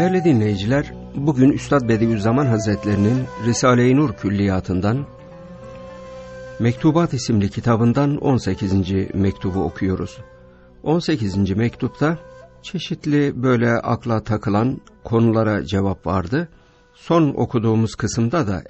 Değerli dinleyiciler, bugün Üstad Bediüzzaman Hazretlerinin Risale-i Nur Külliyatından Mektubat isimli kitabından 18. mektubu okuyoruz. 18. mektupta çeşitli böyle akla takılan konulara cevap vardı. Son okuduğumuz kısımda da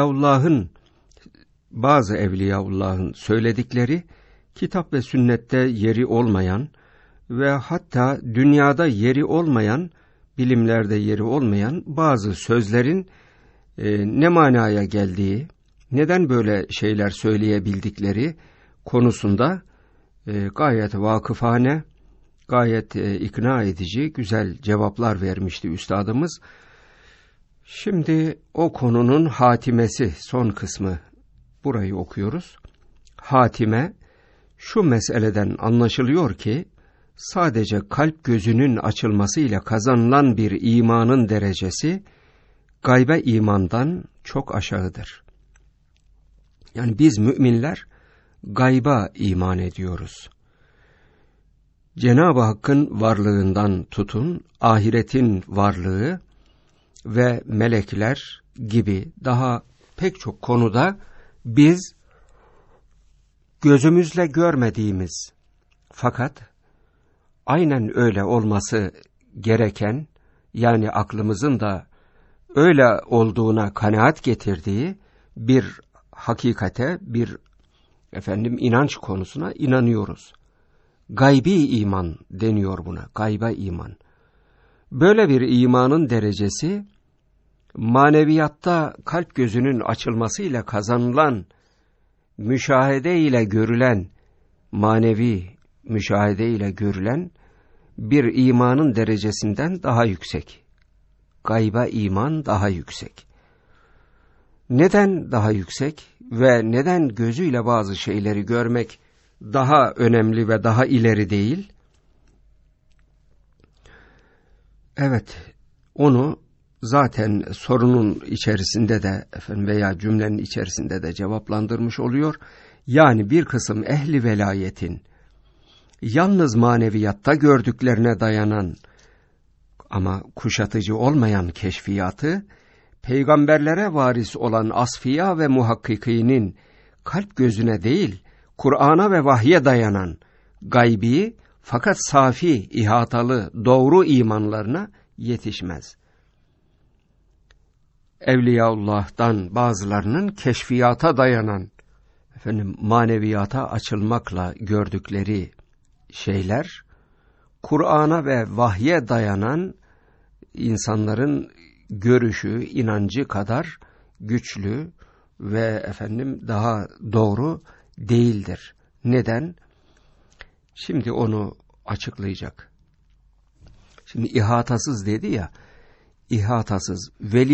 bazı Evliyaullah'ın söyledikleri kitap ve sünnette yeri olmayan ve hatta dünyada yeri olmayan, bilimlerde yeri olmayan bazı sözlerin ne manaya geldiği, neden böyle şeyler söyleyebildikleri konusunda gayet vakıfane, gayet ikna edici, güzel cevaplar vermişti üstadımız. Şimdi o konunun hatimesi, son kısmı, burayı okuyoruz. Hatime, şu meseleden anlaşılıyor ki, sadece kalp gözünün açılmasıyla kazanılan bir imanın derecesi, gaybe imandan çok aşağıdır. Yani biz müminler, gayba iman ediyoruz. Cenab-ı Hakk'ın varlığından tutun, ahiretin varlığı ve melekler gibi daha pek çok konuda biz gözümüzle görmediğimiz fakat aynen öyle olması gereken, yani aklımızın da öyle olduğuna kanaat getirdiği bir hakikate, bir inanç konusuna inanıyoruz. Gaybi iman deniyor buna, gayba iman. Böyle bir imanın derecesi, maneviyatta kalp gözünün açılmasıyla kazanılan, müşahede ile görülen, manevi müşahede ile görülen bir imanın derecesinden daha yüksek. Gayba iman daha yüksek. Neden daha yüksek ve neden gözüyle bazı şeyleri görmek daha önemli ve daha ileri değil? Evet, onu zaten sorunun içerisinde de veya cümlenin içerisinde de cevaplandırmış oluyor. Yani bir kısım ehli velayetin yalnız maneviyatta gördüklerine dayanan ama kuşatıcı olmayan keşfiyatı, peygamberlere varis olan asfiya ve muhakkikinin kalp gözüne değil, Kur'an'a ve vahye dayanan gaybi fakat safi, ihatalı, doğru imanlarına yetişmez. Evliyaullah'tan bazılarının keşfiyata dayanan, maneviyata açılmakla gördükleri şeyler, Kur'an'a ve vahye dayanan insanların görüşü, inancı kadar güçlü ve daha doğru değildir. Neden? Şimdi onu açıklayacak. Şimdi ihatasız dedi ya, ihatasız,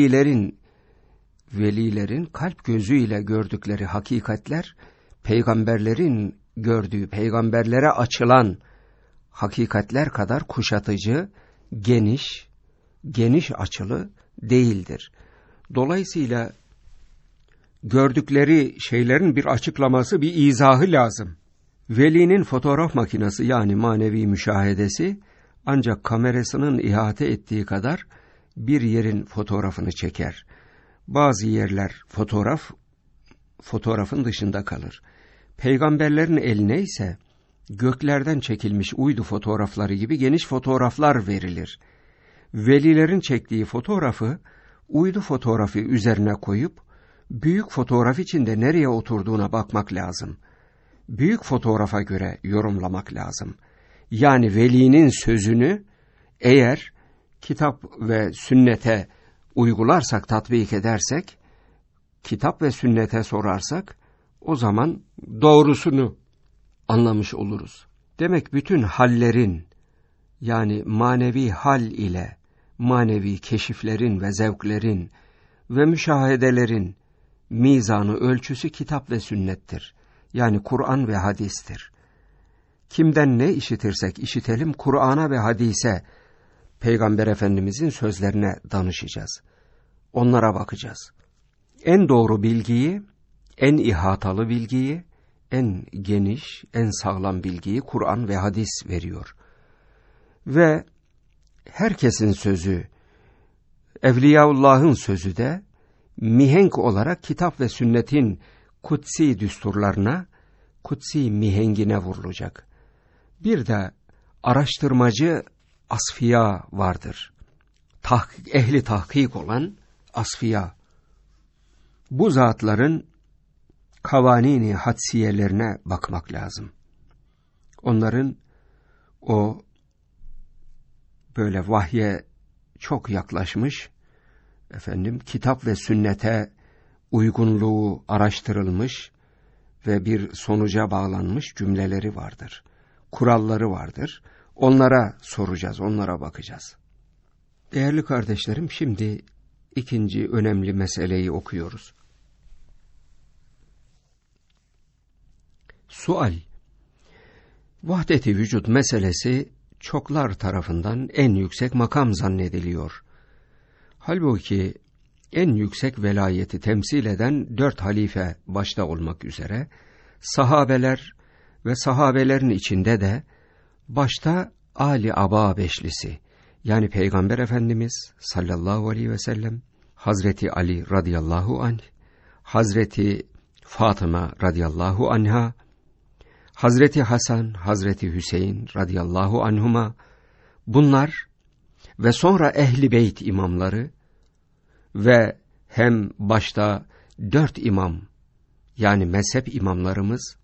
velilerin kalp gözüyle gördükleri hakikatler, peygamberlerin gördüğü, peygamberlere açılan hakikatler kadar kuşatıcı, geniş açılı değildir. Dolayısıyla gördükleri şeylerin bir açıklaması, bir izahı lazım. Velinin fotoğraf makinesi, yani manevi müşahedesi, ancak kamerasının ihate ettiği kadar bir yerin fotoğrafını çeker. Bazı yerler fotoğrafın dışında kalır. Peygamberlerin eline ise göklerden çekilmiş uydu fotoğrafları gibi geniş fotoğraflar verilir. Velilerin çektiği fotoğrafı uydu fotoğrafı üzerine koyup büyük fotoğraf içinde nereye oturduğuna bakmak lazım. Büyük fotoğrafa göre yorumlamak lazım. Yani velinin sözünü eğer kitap ve sünnete uygularsak, tatbik edersek, kitap ve sünnete sorarsak, o zaman doğrusunu anlamış oluruz. Demek bütün hallerin, yani manevi hal ile manevi keşiflerin ve zevklerin ve müşahedelerin mizanı, ölçüsü kitap ve sünnettir. Yani Kur'an ve hadistir. Kimden ne işitirsek işitelim, Kur'an'a ve hadise, Peygamber Efendimizin sözlerine danışacağız. Onlara bakacağız. En doğru bilgiyi, en ihatalı bilgiyi, en geniş, en sağlam bilgiyi Kur'an ve hadis veriyor. Ve herkesin sözü Evliyaullah'ın sözü de mihenk olarak kitap ve sünnetin kutsi düsturlarına, kutsi mihengine vurulacak. Bir de araştırmacı asfiya vardır. Ehli tahkik olan asfiya. Bu zatların kavanini hadsiyelerine bakmak lazım. Onların o böyle vahye çok yaklaşmış, kitap ve sünnete uygunluğu araştırılmış ve bir sonuca bağlanmış cümleleri vardır. Kuralları vardır. Onlara soracağız, onlara bakacağız. Değerli kardeşlerim, şimdi ikinci önemli meseleyi okuyoruz. Sual: vahdet-i vücut meselesi çoklar tarafından en yüksek makam zannediliyor. Halbuki en yüksek velayeti temsil eden 4 halife başta olmak üzere sahabeler ve sahabelerin içinde de başta Ali Aba beşlisi, yani Peygamber Efendimiz sallallahu aleyhi ve sellem, Hazreti Ali radıyallahu anh, Hazreti Fatıma radıyallahu anha, Hazreti Hasan, Hazreti Hüseyin radıyallahu anhuma, bunlar ve sonra Ehl-i Beyt imamları ve hem başta 4 imam, yani mezhep imamlarımız,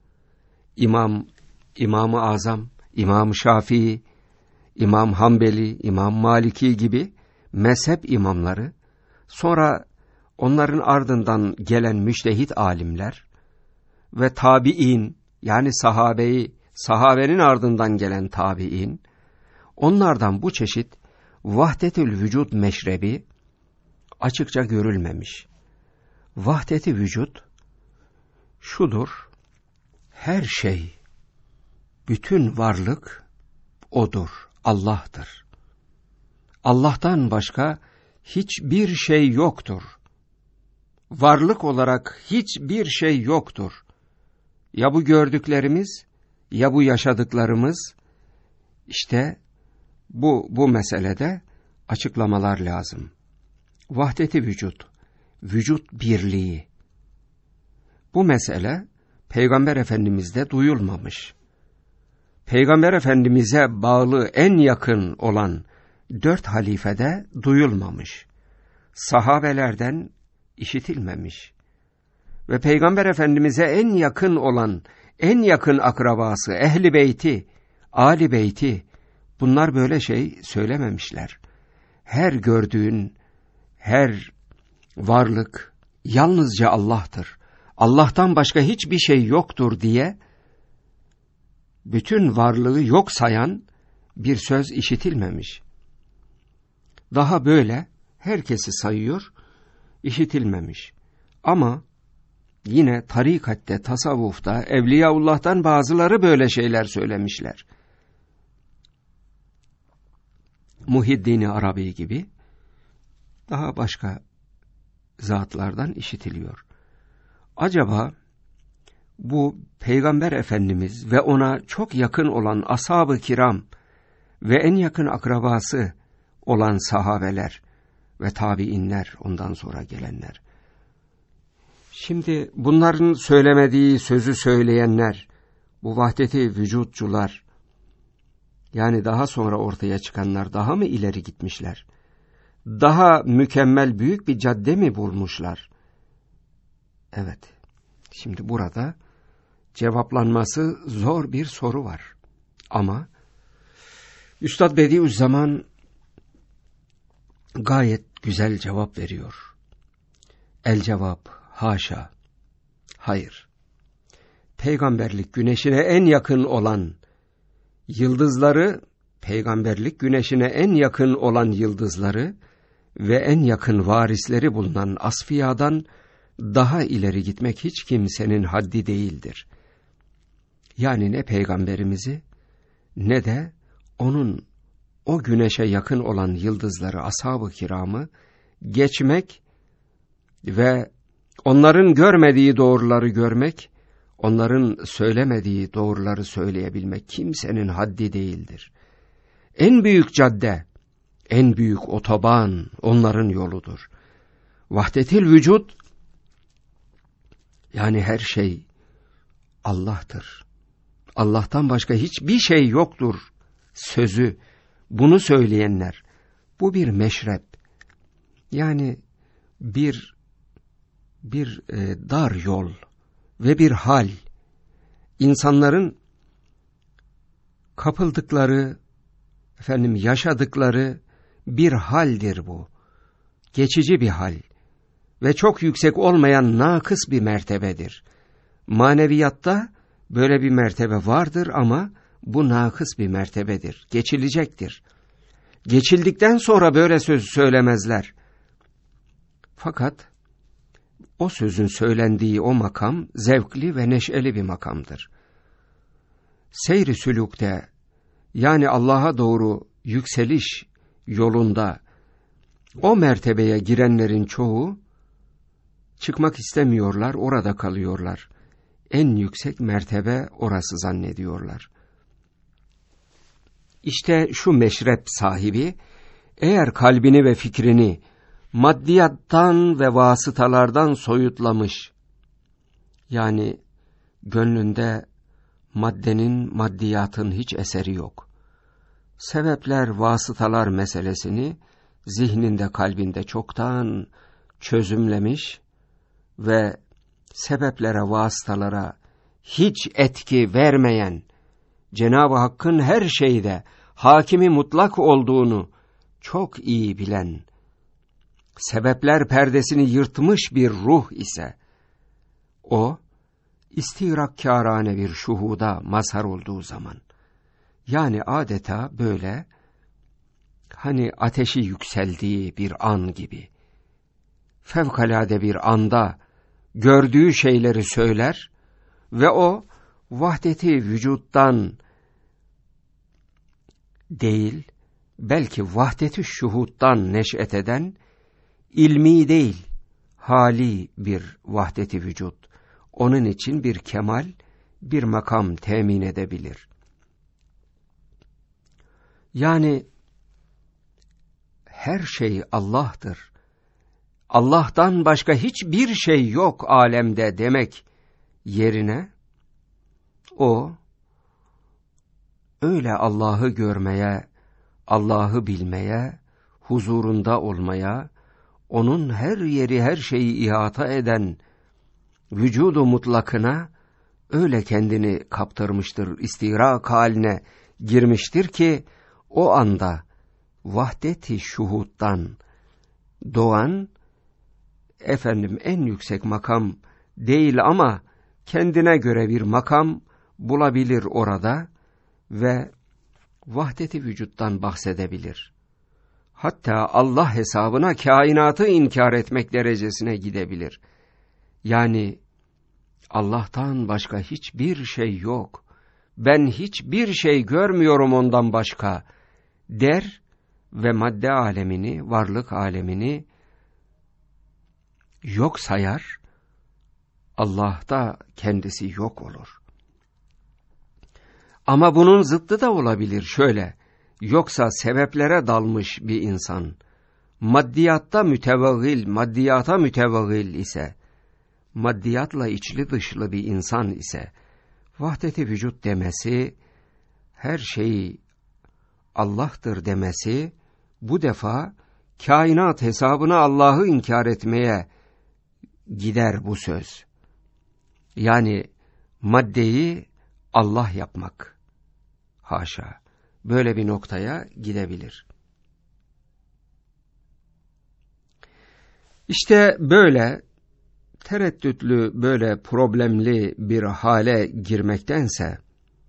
İmam-ı Azam, İmam Şafii, İmam Hanbeli, İmam Maliki gibi mezhep imamları, sonra onların ardından gelen müçtehit alimler ve tabi'in, yani sahabenin ardından gelen tabi'in, onlardan bu çeşit vahdetül vücut meşrebi açıkça görülmemiş. Vahdet-i vücut şudur: her şey, bütün varlık O'dur, Allah'tır. Allah'tan başka hiçbir şey yoktur. Varlık olarak hiçbir şey yoktur. Ya bu gördüklerimiz, ya bu yaşadıklarımız, işte bu meselede açıklamalar lazım. Vahdet-i vücut, vücut birliği. Bu mesele Peygamber Efendimiz'de duyulmamış. Peygamber Efendimiz'e bağlı en yakın olan 4 halifede duyulmamış. Sahabelerden işitilmemiş. Ve Peygamber Efendimiz'e en yakın olan, en yakın akrabası, Ehl-i Beyti, Ali Beyti, bunlar böyle şey söylememişler. Her gördüğün, her varlık yalnızca Allah'tır, Allah'tan başka hiçbir şey yoktur diye bütün varlığı yok sayan bir söz işitilmemiş. Daha böyle herkesi sayıyor, işitilmemiş. Ama yine tarikatte, tasavvufta, Evliyaullah'tan bazıları böyle şeyler söylemişler. Muhiddin-i Arabi gibi daha başka zatlardan işitiliyor. Acaba bu Peygamber Efendimiz ve ona çok yakın olan ashab-ı kiram ve en yakın akrabası olan sahabeler ve tabiinler, ondan sonra gelenler, şimdi bunların söylemediği sözü söyleyenler, bu vahdeti vücutçular, yani daha sonra ortaya çıkanlar daha mı ileri gitmişler? Daha mükemmel büyük bir cadde mi bulmuşlar? Evet, şimdi burada cevaplanması zor bir soru var. Ama Üstad Bediüzzaman gayet güzel cevap veriyor. El cevap, haşa, hayır. Peygamberlik güneşine en yakın olan yıldızları, peygamberlik güneşine en yakın olan yıldızları ve en yakın varisleri bulunan asfiyadan daha ileri gitmek hiç kimsenin haddi değildir. Yani ne peygamberimizi ne de onun o güneşe yakın olan yıldızları, ashab-ı kiramı geçmek ve onların görmediği doğruları görmek, onların söylemediği doğruları söyleyebilmek kimsenin haddi değildir. En büyük cadde, En büyük otoban onların yoludur. Vahdetil vücut, yani her şey Allah'tır. Allah'tan başka hiçbir şey yoktur sözü. Bunu söyleyenler, bu bir meşrep. Yani bir dar yol ve bir hal. İnsanların kapıldıkları, yaşadıkları bir haldir bu. Geçici bir hal ve çok yüksek olmayan nakıs bir mertebedir. Maneviyatta böyle bir mertebe vardır ama bu nakıs bir mertebedir. Geçilecektir. Geçildikten sonra böyle söz söylemezler. Fakat o sözün söylendiği o makam zevkli ve neşeli bir makamdır. Seyr-i sülûkte, yani Allah'a doğru yükseliş yolunda o mertebeye girenlerin çoğu çıkmak istemiyorlar, orada kalıyorlar. En yüksek mertebe orası zannediyorlar. İşte şu meşrep sahibi, eğer kalbini ve fikrini maddiyattan ve vasıtalardan soyutlamış, yani gönlünde maddenin, maddiyatın hiç eseri yok. Sebepler, vasıtalar meselesini zihninde, kalbinde çoktan çözümlemiş ve sebeplere, vasıtalara hiç etki vermeyen, Cenab-ı Hakk'ın her şeyde hakimi mutlak olduğunu çok iyi bilen, sebepler perdesini yırtmış bir ruh ise, o, istirakkârane bir şuhuda mazhar olduğu zaman, yani adeta böyle, hani ateşi yükseldiği bir an gibi, fevkalade bir anda gördüğü şeyleri söyler ve o, vahdeti vücuttan değil, belki vahdeti şuhuttan neş'et eden, ilmi değil, hali bir vahdeti vücut, onun için bir kemal, bir makam temin edebilir. Yani her şey Allah'tır. Allah'tan başka hiçbir şey yok alemde demek yerine, o öyle Allah'ı görmeye, Allah'ı bilmeye, huzurunda olmaya, onun her yeri, her şeyi ihata eden vücudu mutlakına öyle kendini kaptırmıştır, istirak haline girmiştir ki, o anda vahdeti şuhuttan doğan, en yüksek makam değil ama kendine göre bir makam bulabilir orada ve vahdeti vücuttan bahsedebilir. Hatta Allah hesabına kainatı inkar etmek derecesine gidebilir. Yani Allah'tan başka hiçbir şey yok, ben hiçbir şey görmüyorum ondan başka der ve madde alemini, varlık alemini yok sayar, Allah'ta kendisi yok olur. Ama bunun zıttı da olabilir şöyle, yoksa sebeplere dalmış bir insan, maddiyata mütevaggil ise, maddiyatla içli dışlı bir insan ise, vahdeti vücut demesi, her şey Allah'tır demesi, bu defa kainat hesabına Allah'ı inkar etmeye gider bu söz. Yani maddeyi Allah yapmak. Haşa, böyle bir noktaya gidebilir. İşte böyle tereddütlü, böyle problemli bir hale girmektense,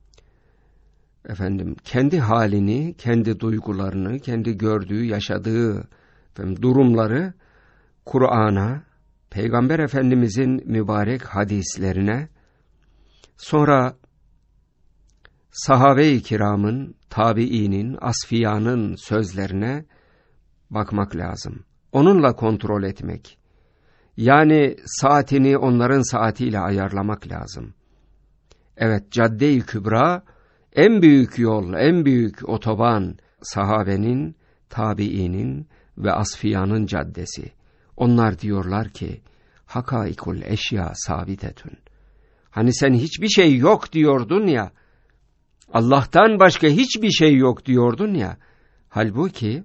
kendi halini, kendi duygularını, kendi gördüğü, yaşadığı durumları Kur'an'a, Peygamber Efendimizin mübarek hadislerine, sonra sahabe-i kiramın, tabiinin, asfiyanın sözlerine bakmak lazım. Onunla kontrol etmek. Yani saatini onların saatiyle ayarlamak lazım. Evet, cadde-i kübra, en büyük yol, en büyük otoban sahabenin, tabiinin ve asfiyanın caddesi. Onlar diyorlar ki, hakaikul eşya sabitetün. Hani sen hiçbir şey yok diyordun ya, Allah'tan başka hiçbir şey yok diyordun ya, halbuki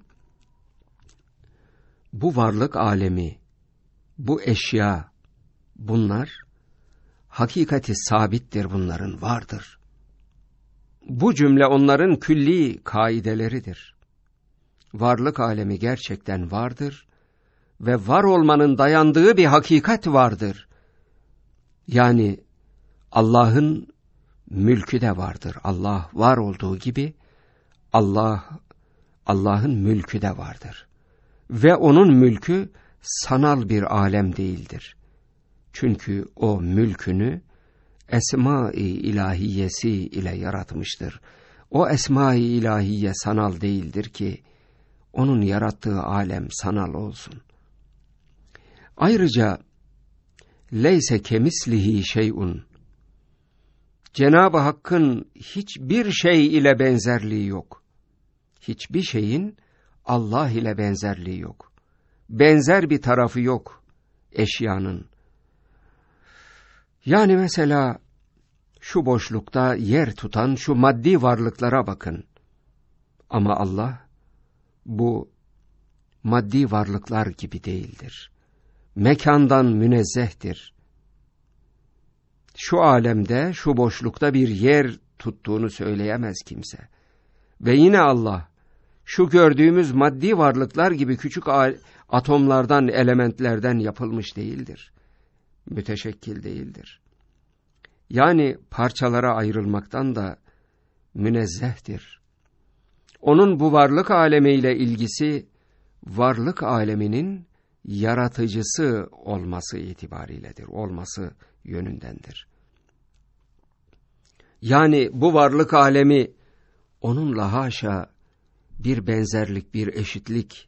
bu varlık alemi, bu eşya, bunlar hakikati sabittir, bunların vardır. Bu cümle onların külli kaideleridir. Varlık alemi gerçekten vardır ve var olmanın dayandığı bir hakikat vardır. Yani Allah'ın mülkü de vardır. Allah var olduğu gibi Allah'ın mülkü de vardır. Ve onun mülkü sanal bir alem değildir. Çünkü o mülkünü esma-i ilahiyesi ile yaratmıştır. O esma-i ilahiye sanal değildir ki onun yarattığı alem sanal olsun. Ayrıca leyse kemislihi şey'un, Cenab-ı Hakk'ın hiçbir şey ile benzerliği yok. Hiçbir şeyin Allah ile benzerliği yok. Benzer bir tarafı yok eşyanın. Yani mesela şu boşlukta yer tutan şu maddi varlıklara bakın. Ama Allah bu maddi varlıklar gibi değildir. Mekandan münezzehtir. Şu alemde, şu boşlukta bir yer tuttuğunu söyleyemez kimse. Ve yine Allah, şu gördüğümüz maddi varlıklar gibi küçük atomlardan, elementlerden yapılmış değildir. Müteşekkil değildir. Yani parçalara ayrılmaktan da münezzehtir. Onun bu varlık alemiyle ilgisi, varlık aleminin yaratıcısı olması itibariyledir, olması yönündendir. Yani bu varlık alemi onunla haşa bir benzerlik, bir eşitlik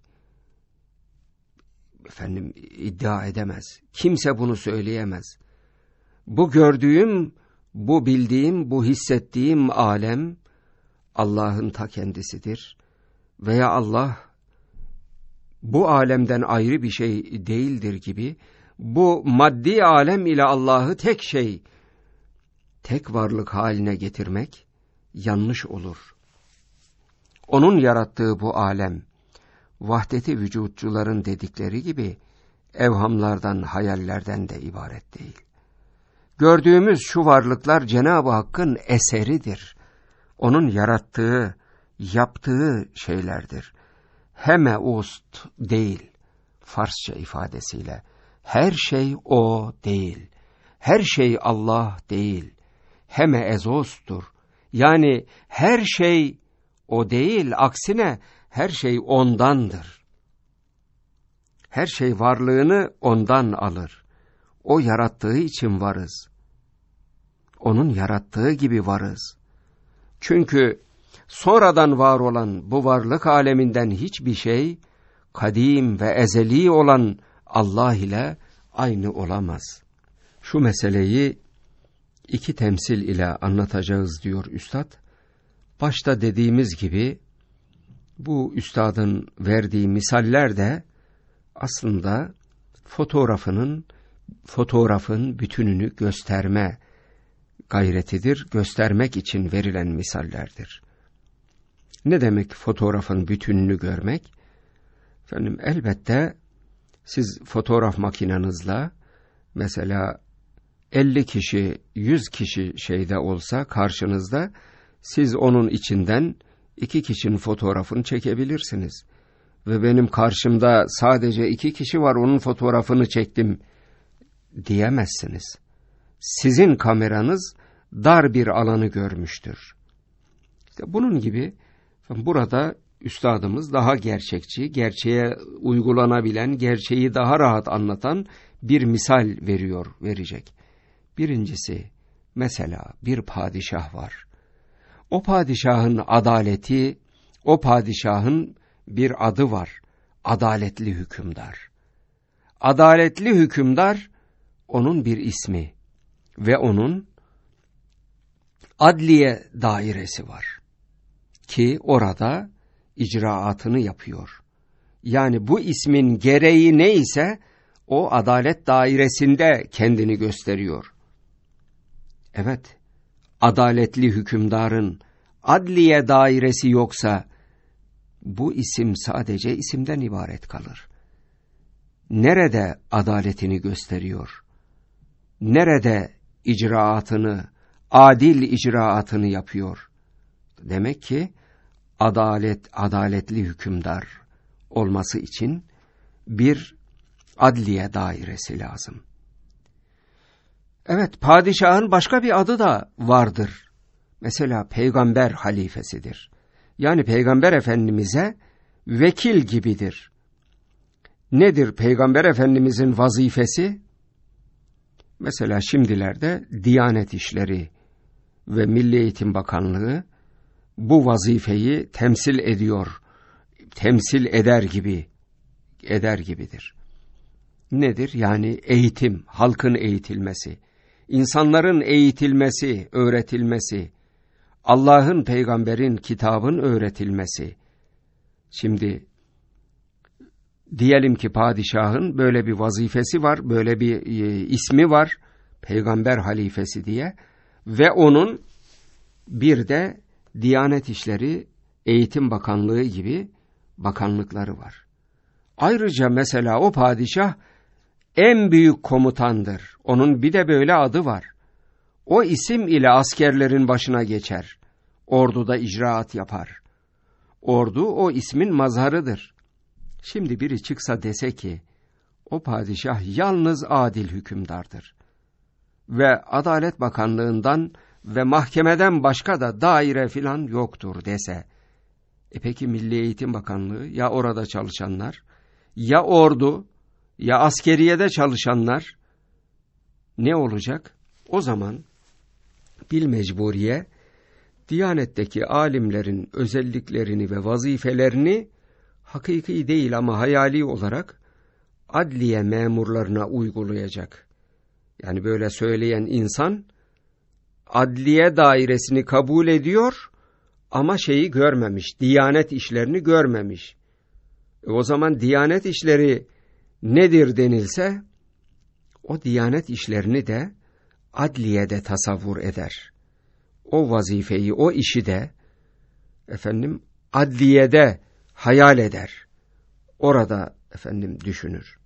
iddia edemez. Kimse bunu söyleyemez. Bu gördüğüm, bu bildiğim, bu hissettiğim alem Allah'ın ta kendisidir. Veya Allah bu alemden ayrı bir şey değildir gibi, bu maddi alem ile Allah'ı tek şey, tek varlık haline getirmek yanlış olur. Onun yarattığı bu alem, vahdeti vücutçuların dedikleri gibi evhamlardan, hayallerden de ibaret değil. Gördüğümüz şu varlıklar Cenab-ı Hakk'ın eseridir. Onun yarattığı, yaptığı şeylerdir. Heme ust değil, Farsça ifadesiyle. Her şey o değil. Her şey Allah değil. Heme ezostur. Yani her şey o değil, aksine her şey ondandır. Her şey varlığını ondan alır. O yarattığı için varız. Onun yarattığı gibi varız. Çünkü sonradan var olan bu varlık aleminden hiçbir şey, kadim ve ezeli olan Allah ile aynı olamaz. Şu meseleyi iki temsil ile anlatacağız diyor Üstad. Başta dediğimiz gibi, bu üstadın verdiği misaller de aslında fotoğrafın bütününü gösterme gayretidir, göstermek için verilen misallerdir. Ne demek fotoğrafın bütününü görmek? Elbette siz fotoğraf makinenizle mesela 50 kişi, 100 kişi şeyde olsa karşınızda, siz onun içinden 2 kişinin fotoğrafını çekebilirsiniz. Ve benim karşımda sadece 2 kişi var, onun fotoğrafını çektim diyemezsiniz. Sizin kameranız dar bir alanı görmüştür. İşte bunun gibi burada üstadımız daha gerçekçi, gerçeğe uygulanabilen, gerçeği daha rahat anlatan bir misal verecek. Birincisi, mesela bir padişah var. O padişahın adaleti, o padişahın bir adı var. Adaletli hükümdar. Adaletli hükümdar onun bir ismi ve onun adliye dairesi var. Ki orada icraatını yapıyor. Yani bu ismin gereği neyse o adalet dairesinde kendini gösteriyor. Evet, adaletli hükümdarın adliye dairesi yoksa bu isim sadece isimden ibaret kalır. Nerede adaletini gösteriyor? Nerede icraatını, adil icraatını yapıyor? Demek ki adaletli hükümdar olması için bir adliye dairesi lazım. Evet, padişahın başka bir adı da vardır. Mesela peygamber halifesidir. Yani peygamber efendimize vekil gibidir. Nedir peygamber efendimizin vazifesi? Mesela şimdilerde Diyanet İşleri ve Milli Eğitim Bakanlığı bu vazifeyi temsil ediyor, temsil eder gibidir. Nedir? Yani eğitim, halkın eğitilmesi, insanların eğitilmesi, öğretilmesi, Allah'ın, peygamberin, kitabın öğretilmesi. Şimdi diyelim ki padişahın böyle bir vazifesi var, böyle bir ismi var, peygamber halifesi diye ve onun bir de Diyanet İşleri, Eğitim Bakanlığı gibi bakanlıkları var. Ayrıca mesela o padişah en büyük komutandır. Onun bir de böyle adı var. O isim ile askerlerin başına geçer. Orduda icraat yapar. Ordu o ismin mazharıdır. Şimdi biri çıksa dese ki o padişah yalnız adil hükümdardır ve Adalet Bakanlığından ve mahkemeden başka da daire filan yoktur dese, peki Milli Eğitim Bakanlığı ya orada çalışanlar, ya ordu, ya askeriyede çalışanlar ne olacak? O zaman bilmecburiye Diyanet'teki alimlerin özelliklerini ve vazifelerini hakiki değil ama hayali olarak adliye memurlarına uygulayacak. Yani böyle söyleyen insan adliye dairesini kabul ediyor ama şeyi görmemiş, Diyanet işlerini görmemiş. O zaman Diyanet işleri nedir denilse, o Diyanet işlerini de adliyede tasavvur eder. O vazifeyi, o işi de adliyede hayal eder. Orada düşünür.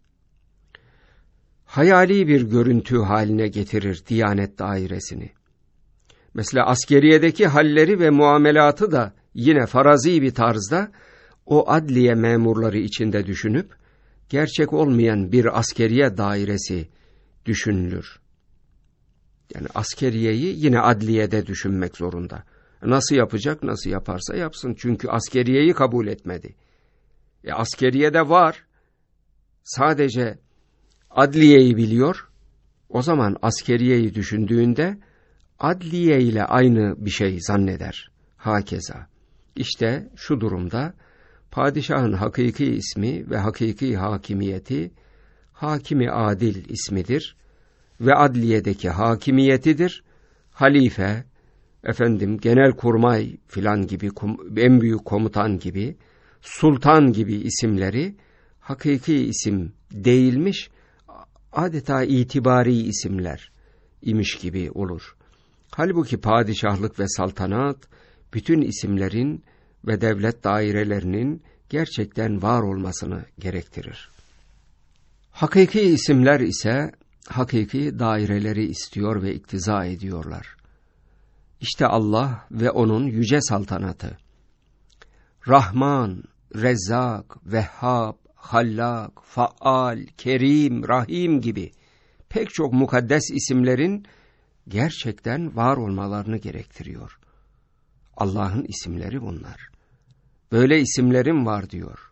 Hayali bir görüntü haline getirir Diyanet dairesini. Mesela askeriyedeki halleri ve muamelatı da yine farazi bir tarzda o adliye memurları içinde düşünüp gerçek olmayan bir askeriye dairesi düşünülür. Yani askeriyeyi yine adliyede düşünmek zorunda. Nasıl yapacak? Nasıl yaparsa yapsın. Çünkü askeriyeyi kabul etmedi. Askeriyede var. Sadece adliyeyi biliyor. O zaman askeriyeyi düşündüğünde adliye ile aynı bir şey zanneder. Hakeza. İşte şu durumda padişahın hakiki ismi ve hakiki hakimiyeti Hakimi Adil ismidir ve adliyedeki hakimiyetidir. Halife, genelkurmay filan gibi, en büyük komutan gibi, sultan gibi isimleri hakiki isim değilmiş, adeta itibari isimler imiş gibi olur. Halbuki padişahlık ve saltanat bütün isimlerin ve devlet dairelerinin gerçekten var olmasını gerektirir. Hakiki isimler ise hakiki daireleri istiyor ve iktiza ediyorlar. İşte Allah ve onun yüce saltanatı. Rahman, Rezzak, Vehhab, Hallak, Faal, Kerim, Rahim gibi pek çok mukaddes isimlerin gerçekten var olmalarını gerektiriyor. Allah'ın isimleri bunlar. Böyle isimlerim var diyor.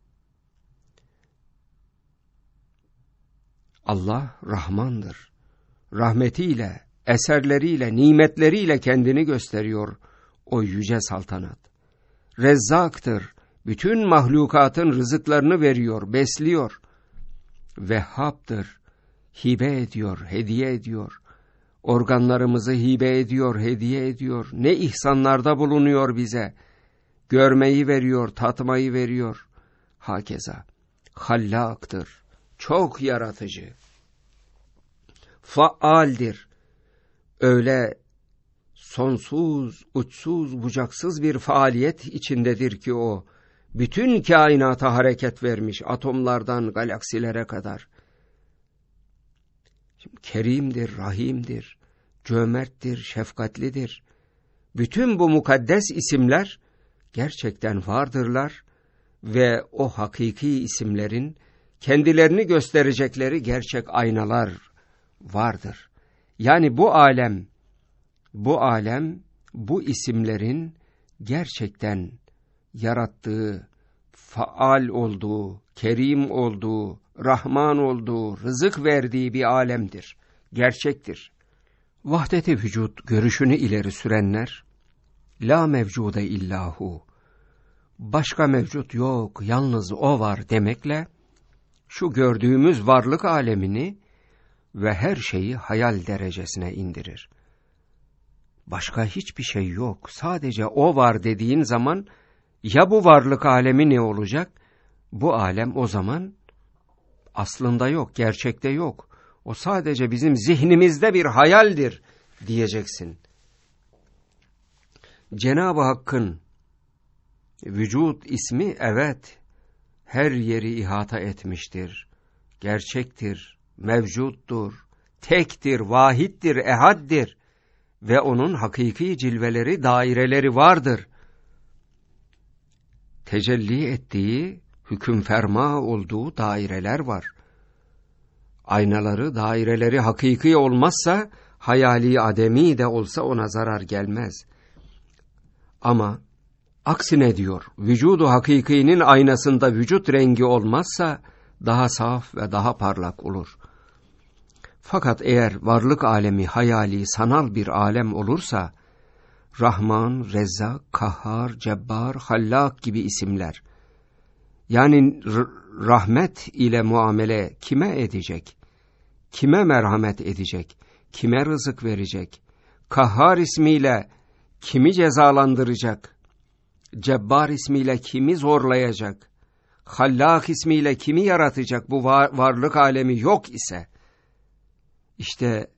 Allah Rahmandır. Rahmetiyle, eserleriyle, nimetleriyle kendini gösteriyor o yüce saltanat. Rezzak'tır. Bütün mahlukatın rızıklarını veriyor, besliyor. Vehhab'dır. Hibe ediyor, hediye ediyor. Organlarımızı hibe ediyor, hediye ediyor. Ne ihsanlarda bulunuyor bize. görmeyi veriyor, tatmayı veriyor. Hakeza. Hallâktır. Çok yaratıcı. Faaldir. Öyle sonsuz, uçsuz, bucaksız bir faaliyet içindedir ki o, bütün kainata hareket vermiş, atomlardan galaksilere kadar. Şimdi kerimdir, rahimdir, cömerttir, şefkatlidir. Bütün bu mukaddes isimler gerçekten vardırlar ve o hakiki isimlerin kendilerini gösterecekleri gerçek aynalar vardır. Yani bu alem, bu isimlerin gerçekten yarattığı, faal olduğu, kerim olduğu, rahman olduğu, rızık verdiği bir alemdir. Gerçektir. Vahdet-i vücut görüşünü ileri sürenler, la mevcude illahu, başka mevcut yok, yalnız o var demekle, şu gördüğümüz varlık alemini ve her şeyi hayal derecesine indirir. Başka hiçbir şey yok, sadece o var dediğin zaman, ya bu varlık alemi ne olacak? Bu alem o zaman aslında yok, gerçekte yok. O sadece bizim zihnimizde bir hayaldir diyeceksin. Cenab-ı Hakk'ın vücut ismi evet, her yeri ihata etmiştir. Gerçektir, mevcuttur, tektir, vahittir, ehaddir ve onun hakiki cilveleri, daireleri vardır. Tecelli ettiği, hüküm ferma olduğu daireler var. Aynaları, daireleri hakiki olmazsa, hayali ademi de olsa ona zarar gelmez. Ama aksine diyor, vücudu hakikinin aynasında vücut rengi olmazsa, daha saf ve daha parlak olur. Fakat eğer varlık alemi hayali, sanal bir alem olursa, Rahman, Rezzak, Kahhar, Cebbar, Hallak gibi isimler, yani rahmet ile muamele kime edecek? Kime merhamet edecek? Kime rızık verecek? Kahhar ismiyle kimi cezalandıracak? Cebbar ismiyle kimi zorlayacak? Hallak ismiyle kimi yaratacak bu varlık alemi yok ise? İşte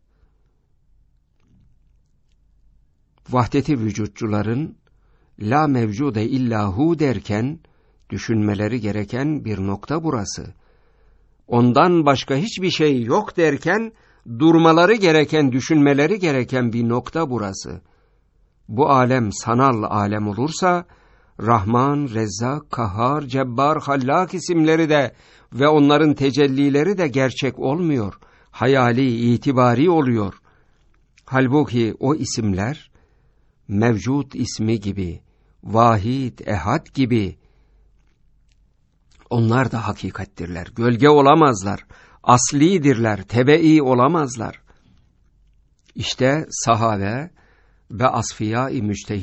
vahdet-i vücutçuların la mevcude illahu derken düşünmeleri gereken bir nokta burası. Ondan başka hiçbir şey yok derken durmaları gereken, düşünmeleri gereken bir nokta burası. Bu alem sanal alem olursa Rahman, Rezzak, Kahhar, Cebbar, Hallak isimleri de ve onların tecellileri de gerçek olmuyor. Hayali, itibari oluyor. Halbuki o isimler mevcut ismi gibi, vahid, ehad gibi, onlar da hakikattirler. Gölge olamazlar. Aslidirler. Tebe-i olamazlar. İşte sahabe ve asfiya-i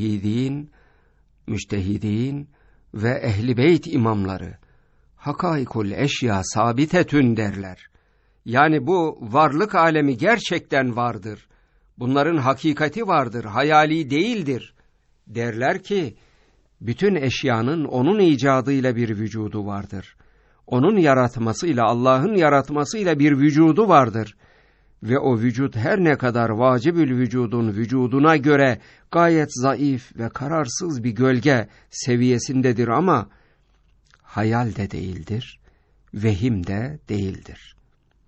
müçtehidin ve ehl-i beyt imamları hakaikul eşya sabitetün derler. Yani bu varlık alemi gerçekten vardır. Bunların hakikati vardır, hayali değildir. Derler ki, bütün eşyanın onun icadıyla bir vücudu vardır. Onun yaratmasıyla, Allah'ın yaratmasıyla bir vücudu vardır. Ve o vücut her ne kadar vacibül vücudun vücuduna göre gayet zayıf ve kararsız bir gölge seviyesindedir ama hayal de değildir, vehim de değildir.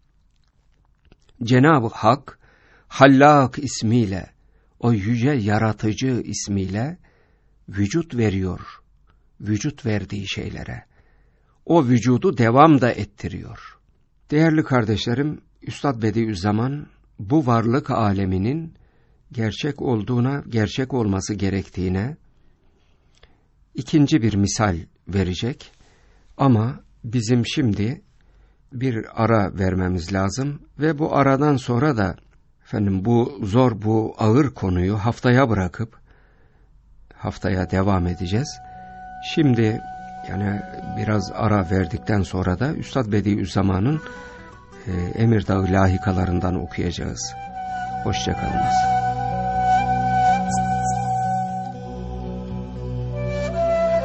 Cenab-ı Hak, Hallak ismiyle, o yüce yaratıcı ismiyle vücut veriyor, vücut verdiği şeylere. O vücudu devam da ettiriyor. Değerli kardeşlerim, Üstad Bediüzzaman bu varlık aleminin gerçek olduğuna, gerçek olması gerektiğine ikinci bir misal verecek. Ama bizim şimdi bir ara vermemiz lazım ve bu aradan sonra da bu zor, bu ağır konuyu haftaya bırakıp haftaya devam edeceğiz. Şimdi yani biraz ara verdikten sonra da Üstad Bediüzzaman'ın Emirdağ lahikalarından okuyacağız. Hoşça kalınız.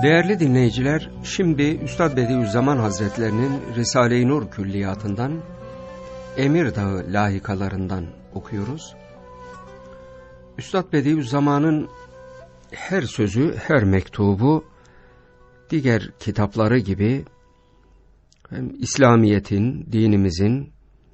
Değerli dinleyiciler, şimdi Üstad Bediüzzaman Hazretlerinin Risale-i Nur külliyatından, Emirdağ lahikalarından okuyoruz. Üstad Bediüzzaman'ın her sözü, her mektubu, diğer kitapları gibi hem İslamiyet'in, dinimizin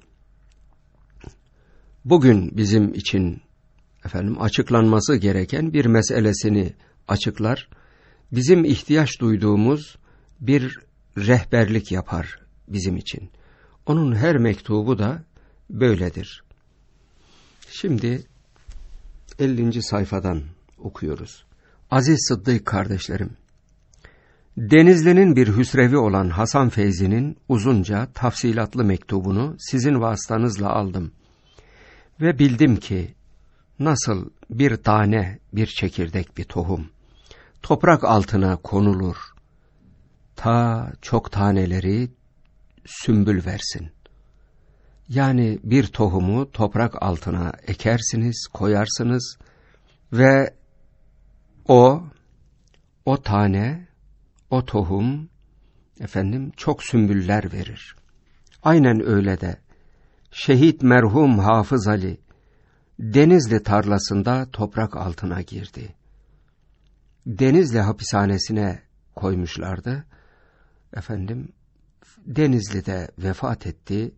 bugün bizim için açıklanması gereken bir meselesini açıklar. Bizim ihtiyaç duyduğumuz bir rehberlik yapar bizim için. Onun her mektubu da böyledir. Şimdi 50. sayfadan okuyoruz. Aziz Sıddık kardeşlerim, Denizli'nin bir hüsrevi olan Hasan Feyzi'nin uzunca, tafsilatlı mektubunu sizin vasıtanızla aldım. Ve bildim ki nasıl bir tane, bir çekirdek, bir tohum toprak altına konulur, ta çok taneleri sümbül versin. Yani bir tohumu toprak altına ekersiniz, koyarsınız ve o tane, o tohum çok sümbüller verir. Aynen öyle de şehit merhum Hafız Ali Denizli tarlasında toprak altına girdi. Denizli hapishanesine koymuşlardı. Denizli'de vefat etti.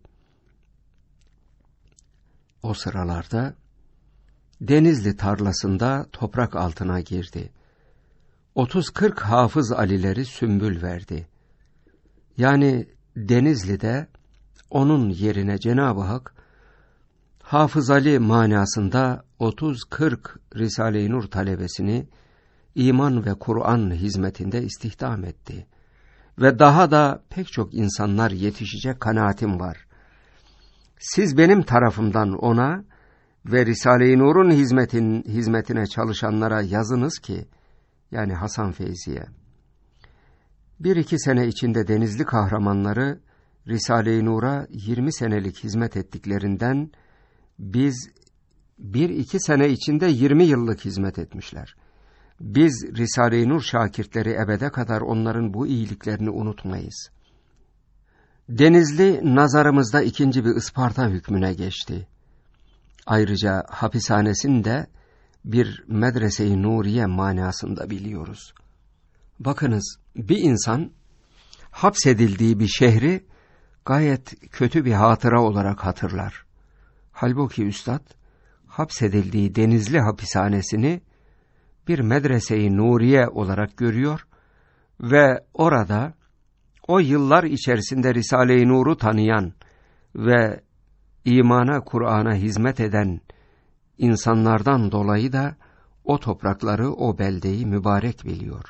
O sıralarda Denizli tarlasında toprak altına girdi. 30-40 Hafız Alileri sümbül verdi. Yani Denizli'de onun yerine Cenab-ı Hak Hafız Ali manasında 30-40 Risale-i Nur talebesini iman ve Kur'an hizmetinde istihdam etti. Ve daha da pek çok insanlar yetişecek kanaatim var. Siz benim tarafımdan ona ve Risale-i Nur'un hizmetine çalışanlara yazınız ki, yani Hasan Feyzi'ye, 1-2 sene içinde Denizli kahramanları Risale-i Nur'a 20 senelik hizmet ettiklerinden biz 1-2 sene içinde 20 yıllık hizmet etmişler. Biz Risale-i Nur şakirtleri ebede kadar onların bu iyiliklerini unutmayız. Denizli nazarımızda ikinci bir Isparta hükmüne geçti. Ayrıca hapishanesini de bir medrese-i nuriye manasında biliyoruz. Bakınız, bir insan hapsedildiği bir şehri gayet kötü bir hatıra olarak hatırlar. Halbuki Üstad hapsedildiği Denizli hapishanesini bir medrese-i nuriye olarak görüyor ve orada o yıllar içerisinde Risale-i Nur'u tanıyan ve imana, Kur'an'a hizmet eden insanlardan dolayı da o toprakları, o beldeyi mübarek biliyor.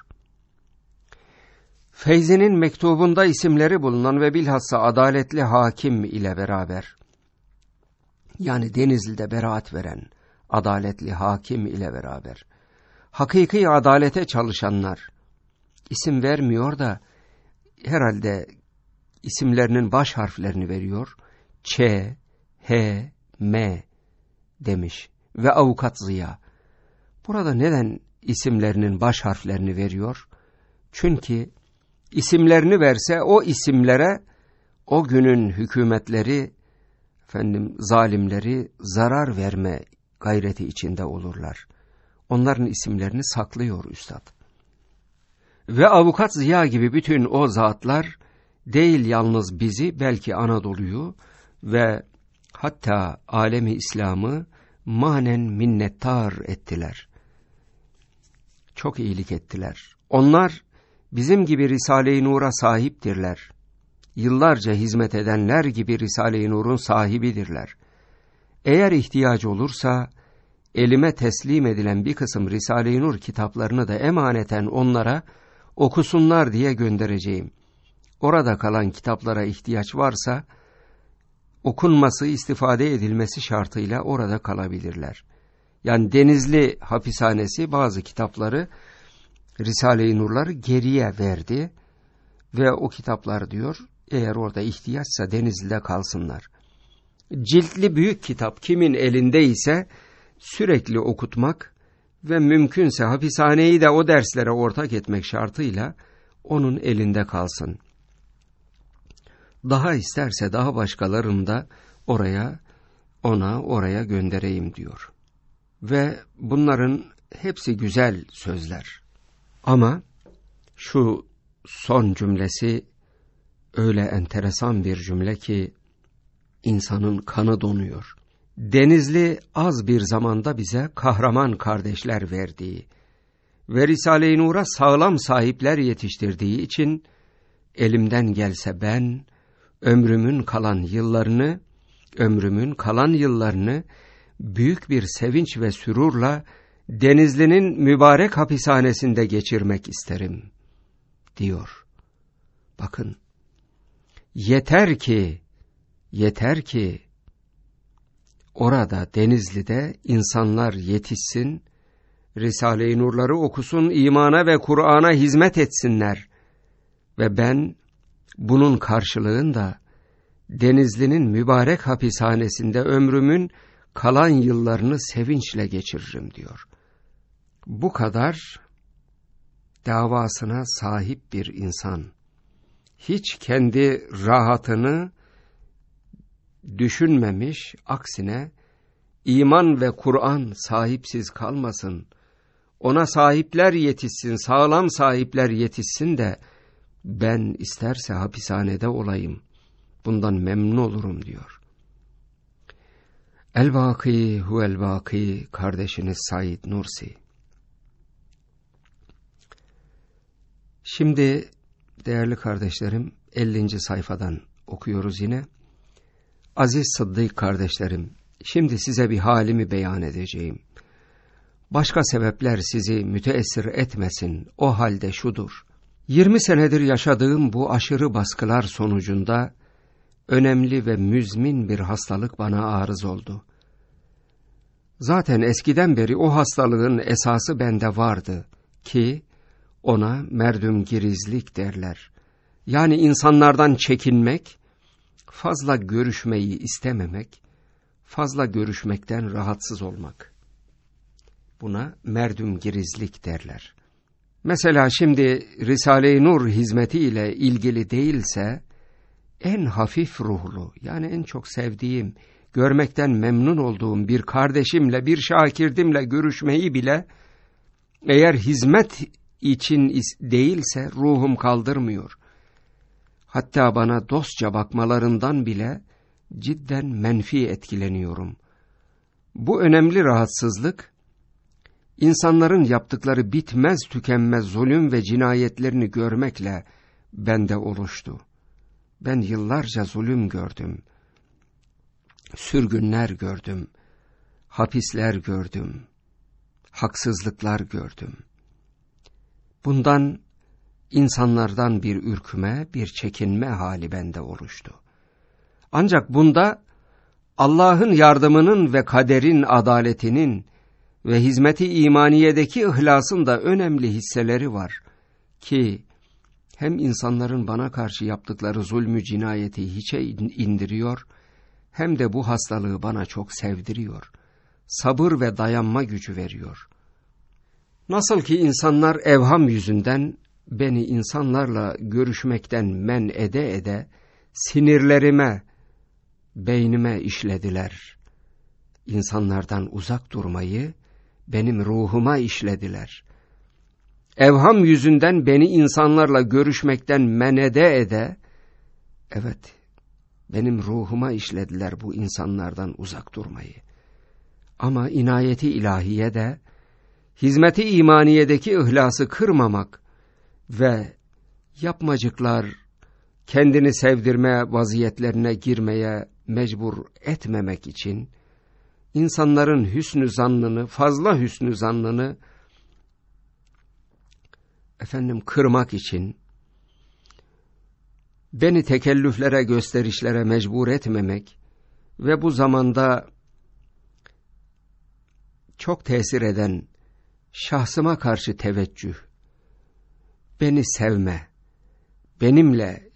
Feyzi'nin mektubunda isimleri bulunan ve bilhassa adaletli hakim ile beraber, yani Denizli'de beraat veren adaletli hakim ile beraber, hakiki adalete çalışanlar, isim vermiyor da herhalde isimlerinin baş harflerini veriyor. Ç, H, M demiş ve Avukat Ziya. Burada neden isimlerinin baş harflerini veriyor? Çünkü isimlerini verse o isimlere o günün hükümetleri, zalimleri zarar verme gayreti içinde olurlar. Onların isimlerini saklıyor Üstad. Ve Avukat Ziya gibi bütün o zatlar değil yalnız bizi, belki Anadolu'yu ve hatta alemi İslam'ı manen minnettar ettiler. Çok iyilik ettiler. Onlar bizim gibi Risale-i Nur'a sahiptirler. Yıllarca hizmet edenler gibi Risale-i Nur'un sahibidirler. Eğer ihtiyaç olursa elime teslim edilen bir kısım Risale-i Nur kitaplarını da emaneten onlara okusunlar diye göndereceğim. Orada kalan kitaplara ihtiyaç varsa okunması, istifade edilmesi şartıyla orada kalabilirler. Yani Denizli hapishanesi bazı kitapları, Risale-i Nur'ları geriye verdi ve o kitaplar diyor, eğer orada ihtiyaçsa Denizli'de kalsınlar. Ciltli büyük kitap kimin elinde ise sürekli okutmak ve mümkünse hapishaneyi de o derslere ortak etmek şartıyla onun elinde kalsın. Daha isterse daha başkalarını da oraya göndereyim diyor. Ve bunların hepsi güzel sözler. Ama şu son cümlesi öyle enteresan bir cümle ki insanın kanı donuyor. Denizli az bir zamanda bize kahraman kardeşler verdiği ve Risale-i Nur'a sağlam sahipler yetiştirdiği için elimden gelse ben ömrümün kalan yıllarını büyük bir sevinç ve sürurla Denizli'nin mübarek hapishanesinde geçirmek isterim diyor. Bakın, yeter ki orada Denizli'de insanlar yetişsin, Risale-i Nur'ları okusun, imana ve Kur'an'a hizmet etsinler ve ben bunun karşılığında Denizli'nin mübarek hapishanesinde ömrümün kalan yıllarını sevinçle geçiririm diyor. Bu kadar davasına sahip bir insan, hiç kendi rahatını düşünmemiş, aksine iman ve Kur'an sahipsiz kalmasın, ona sahipler yetişsin, sağlam sahipler yetişsin de ben isterse hapishanede olayım, bundan memnun olurum diyor. El-Baki huvel-Baki kardeşiniz Said Nursi. Şimdi değerli kardeşlerim 50. sayfadan okuyoruz yine. Aziz Sıddık kardeşlerim, şimdi size bir halimi beyan edeceğim. Başka sebepler sizi müteessir etmesin, o halde şudur. 20 senedir yaşadığım bu aşırı baskılar sonucunda önemli ve müzmin bir hastalık bana arız oldu. Zaten eskiden beri o hastalığın esası bende vardı ki ona merdümgirizlik derler. Yani insanlardan çekinmek, fazla görüşmeyi istememek, fazla görüşmekten rahatsız olmak. Buna merdümgirizlik derler. Mesela şimdi Risale-i Nur hizmetiyle ilgili değilse, en hafif ruhlu, yani en çok sevdiğim, görmekten memnun olduğum bir kardeşimle, bir şakirdimle görüşmeyi bile, eğer hizmet için değilse ruhum kaldırmıyor. Hatta bana dostça bakmalarından bile cidden menfi etkileniyorum. Bu önemli rahatsızlık, insanların yaptıkları bitmez tükenmez zulüm ve cinayetlerini görmekle bende oluştu. Ben yıllarca zulüm gördüm, sürgünler gördüm, hapisler gördüm, haksızlıklar gördüm. Bundan insanlardan bir ürkme, bir çekinme hali bende oluştu. Ancak bunda Allah'ın yardımının ve kaderin adaletinin ve hizmeti imaniyedeki ihlasın da önemli hisseleri var ki hem insanların bana karşı yaptıkları zulmü cinayeti hiçe indiriyor, hem de bu hastalığı bana çok sevdiriyor, sabır ve dayanma gücü veriyor. Nasıl ki insanlar evham yüzünden beni insanlarla görüşmekten men ede sinirlerime, beynime işlediler. İnsanlardan uzak durmayı benim ruhuma işlediler. Evham yüzünden beni insanlarla görüşmekten men ede, evet, benim ruhuma işlediler bu insanlardan uzak durmayı. Ama inayeti ilahiye de, hizmeti imaniyedeki ihlası kırmamak ve yapmacıklar kendini sevdirme vaziyetlerine girmeye mecbur etmemek için, insanların fazla hüsnü zannını kırmak için, beni tekellüflere, gösterişlere mecbur etmemek ve bu zamanda çok tesir eden şahsıma karşı teveccüh, beni sevme, benimle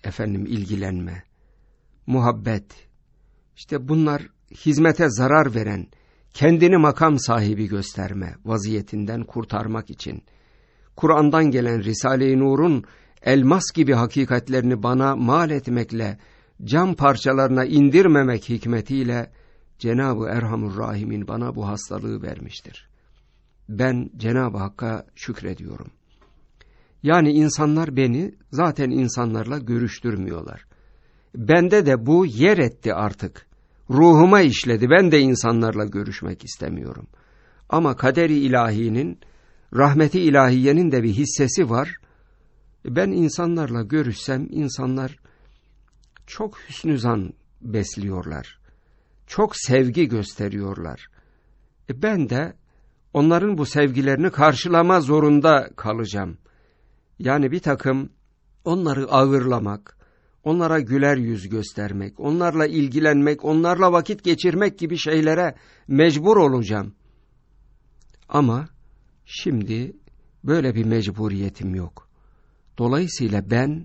ilgilenme, muhabbet, işte bunlar hizmete zarar veren, kendini makam sahibi gösterme vaziyetinden kurtarmak için, Kur'an'dan gelen Risale-i Nur'un elmas gibi hakikatlerini bana mal etmekle, cam parçalarına indirmemek hikmetiyle Cenab-ı Erhamur Rahim'in bana bu hastalığı vermiştir. Ben Cenab-ı Hakk'a şükrediyorum. Yani insanlar beni zaten insanlarla görüştürmüyorlar. Bende de bu yer etti artık. Ruhuma işledi. Ben de insanlarla görüşmek istemiyorum. Ama kader-i ilahinin, rahmeti ilahiyenin de bir hissesi var. Ben insanlarla görüşsem insanlar çok hüsnü zan besliyorlar. Çok sevgi gösteriyorlar. Ben de onların bu sevgilerini karşılama zorunda kalacağım. Yani bir takım onları ağırlamak, onlara güler yüz göstermek, onlarla ilgilenmek, onlarla vakit geçirmek gibi şeylere mecbur olacağım. Ama şimdi böyle bir mecburiyetim yok. Dolayısıyla ben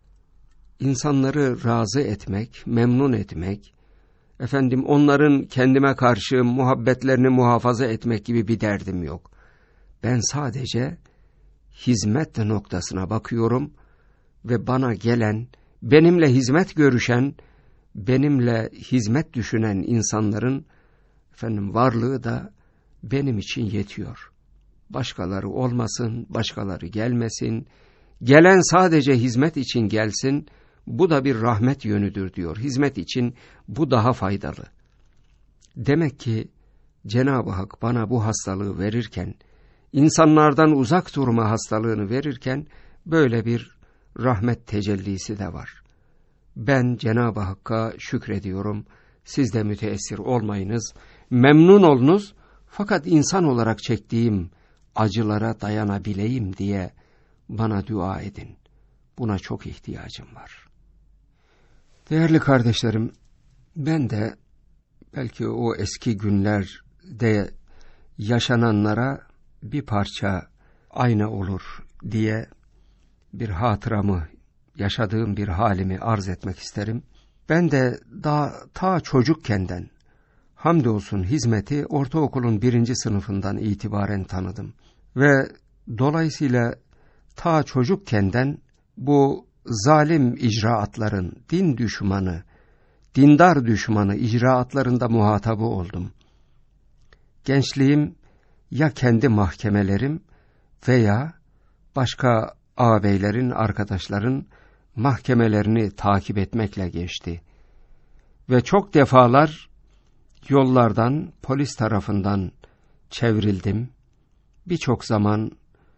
insanları razı etmek, memnun etmek, onların kendime karşı muhabbetlerini muhafaza etmek gibi bir derdim yok. Ben sadece hizmet noktasına bakıyorum ve bana gelen, benimle hizmet görüşen, benimle hizmet düşünen insanların varlığı da benim için yetiyor. Başkaları olmasın, başkaları gelmesin. Gelen sadece hizmet için gelsin. Bu da bir rahmet yönüdür diyor. Hizmet için bu daha faydalı. Demek ki Cenab-ı Hak bana bu hastalığı verirken, insanlardan uzak durma hastalığını verirken böyle bir rahmet tecellisi de var. Ben Cenab-ı Hakk'a şükrediyorum. Siz de müteessir olmayınız. Memnun olunuz. Fakat insan olarak çektiğim acılara dayanabileyim diye bana dua edin. Buna çok ihtiyacım var. Değerli kardeşlerim, ben de belki o eski günlerde yaşananlara bir parça ayna olur diye bir hatıramı, yaşadığım bir halimi arz etmek isterim. Ben de ta çocukkenden, hamdolsun hizmeti ortaokulun 1. sınıfından itibaren tanıdım. Ve dolayısıyla ta çocukkenden bu zalim icraatların, din düşmanı, dindar düşmanı icraatlarında muhatabı oldum. Gençliğim ya kendi mahkemelerim veya başka ağabeylerin, arkadaşların mahkemelerini takip etmekle geçti. Ve çok defalar yollardan, polis tarafından çevrildim. Birçok zaman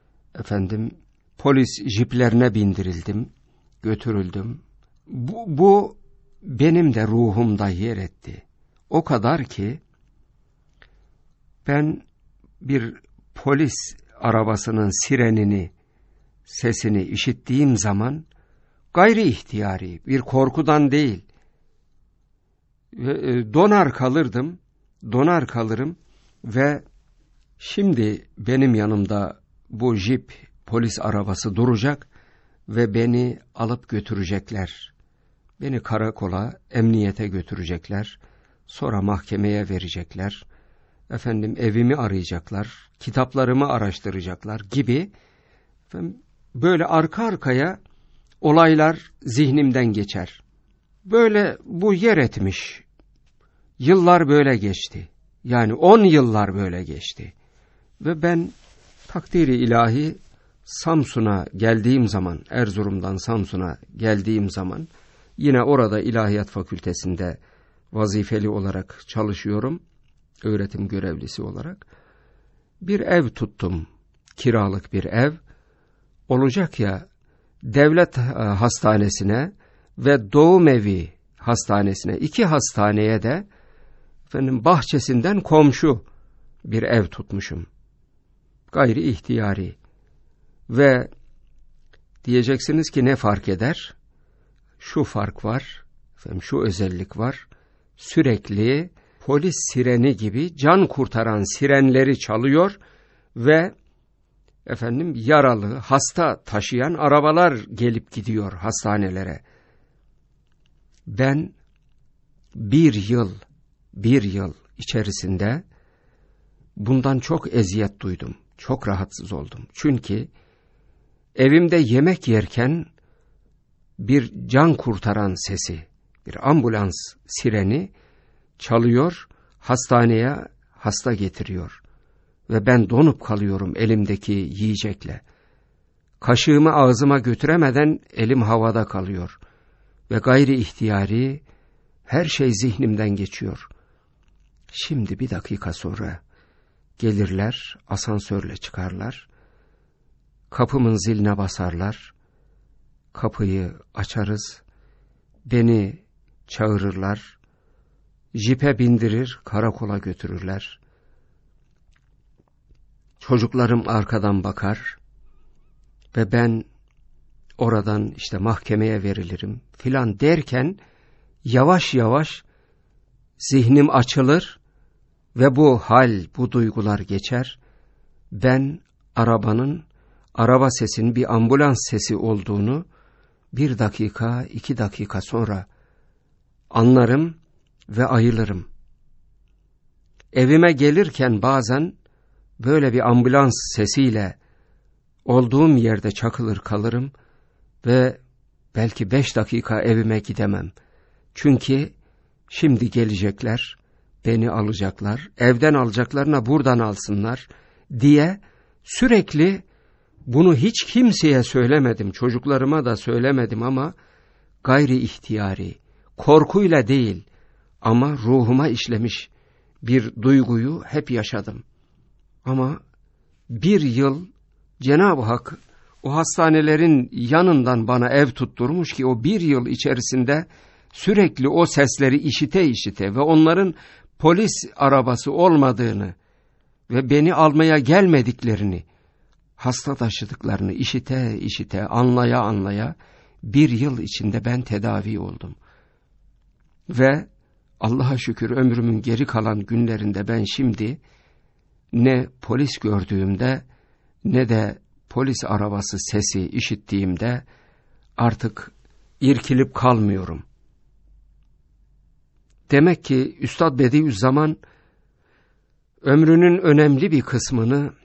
polis jiplerine bindirildim, götürüldüm. Bu benim de ruhumda yer etti. O kadar ki ben bir polis arabasının sirenini, sesini işittiğim zaman gayri ihtiyari, bir korkudan değil, donar kalırım ve şimdi benim yanımda bu jip polis arabası duracak ve beni alıp götürecekler. Beni karakola, emniyete götürecekler. Sonra mahkemeye verecekler. Evimi arayacaklar, kitaplarımı araştıracaklar gibi. Böyle arka arkaya olaylar zihnimden geçer. Böyle bu yer etmiş. Yıllar böyle geçti. Yani 10 yıllar böyle geçti. Ve ben takdiri ilahi Samsun'a geldiğim zaman, Erzurum'dan Samsun'a geldiğim zaman, yine orada İlahiyat Fakültesinde vazifeli olarak çalışıyorum, öğretim görevlisi olarak. Bir ev tuttum, kiralık bir ev. Olacak ya, devlet hastanesine ve doğum evi hastanesine, 2 hastaneye de bahçesinden komşu bir ev tutmuşum. Gayri ihtiyari. Ve diyeceksiniz ki ne fark eder? Şu fark var, şu özellik var. Sürekli polis sireni gibi can kurtaran sirenleri çalıyor ve yaralı, hasta taşıyan arabalar gelip gidiyor hastanelere. Ben bir yıl içerisinde bundan çok eziyet duydum, çok rahatsız oldum. Çünkü evimde yemek yerken bir can kurtaran sesi, bir ambulans sireni çalıyor, hastaneye hasta getiriyor. Ve ben donup kalıyorum elimdeki yiyecekle. Kaşığımı ağzıma götüremeden elim havada kalıyor. Ve gayri ihtiyari her şey zihnimden geçiyor. Şimdi bir dakika sonra gelirler, asansörle çıkarlar. Kapımın ziline basarlar. Kapıyı açarız. Beni çağırırlar. Jipe bindirir, karakola götürürler. Çocuklarım arkadan bakar ve ben oradan işte mahkemeye verilirim filan derken yavaş yavaş zihnim açılır ve bu hal, bu duygular geçer. Ben araba sesinin bir ambulans sesi olduğunu 1 dakika, 2 dakika sonra anlarım ve ayılırım. Evime gelirken bazen böyle bir ambulans sesiyle olduğum yerde çakılır kalırım ve belki 5 dakika evime gidemem. Çünkü şimdi gelecekler, beni alacaklar, evden alacaklarına buradan alsınlar diye sürekli bunu hiç kimseye söylemedim, çocuklarıma da söylemedim ama gayri ihtiyari, korkuyla değil ama ruhuma işlemiş bir duyguyu hep yaşadım. Ama 1 yıl Cenab-ı Hak o hastanelerin yanından bana ev tutturmuş ki o 1 yıl içerisinde sürekli o sesleri işite ve onların polis arabası olmadığını ve beni almaya gelmediklerini, hasta taşıdıklarını işite, anlaya 1 yıl içinde ben tedavi oldum. Ve Allah'a şükür ömrümün geri kalan günlerinde ben şimdi ne polis gördüğümde ne de polis arabası sesi işittiğimde artık irkilip kalmıyorum. Demek ki Üstad Bediüzzaman ömrünün önemli bir kısmını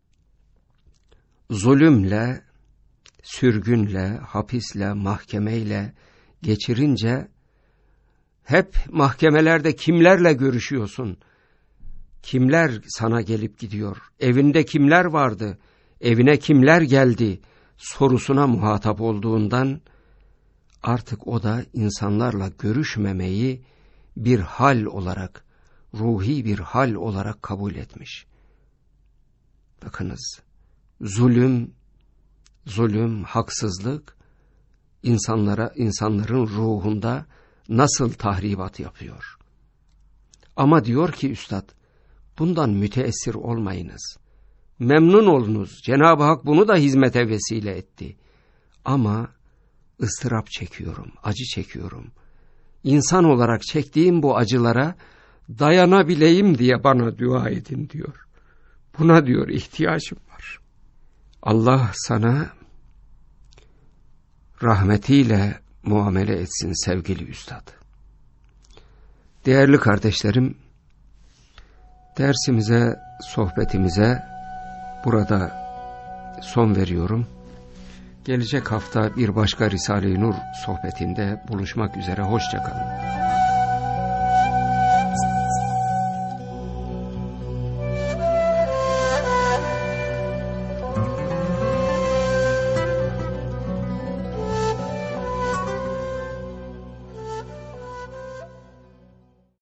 zulümle, sürgünle, hapisle, mahkemeyle geçirince hep mahkemelerde kimlerle görüşüyorsun? Kimler sana gelip gidiyor? Evinde kimler vardı? Evine kimler geldi? Sorusuna muhatap olduğundan artık o da insanlarla görüşmemeyi bir hal olarak, ruhi bir hal olarak kabul etmiş. Bakınız, zulüm, haksızlık insanların ruhunda nasıl tahribat yapıyor. Ama diyor ki Üstad, bundan müteessir olmayınız. Memnun olunuz. Cenab-ı Hak bunu da hizmete vesile etti. Ama ıstırap çekiyorum, acı çekiyorum. İnsan olarak çektiğim bu acılara dayanabileyim diye bana dua edin diyor. Buna diyor ihtiyacım var. Allah sana rahmetiyle muamele etsin sevgili Üstad. Değerli kardeşlerim, dersimize, sohbetimize burada son veriyorum. Gelecek hafta bir başka Risale-i Nur sohbetinde buluşmak üzere. Hoşça kalın.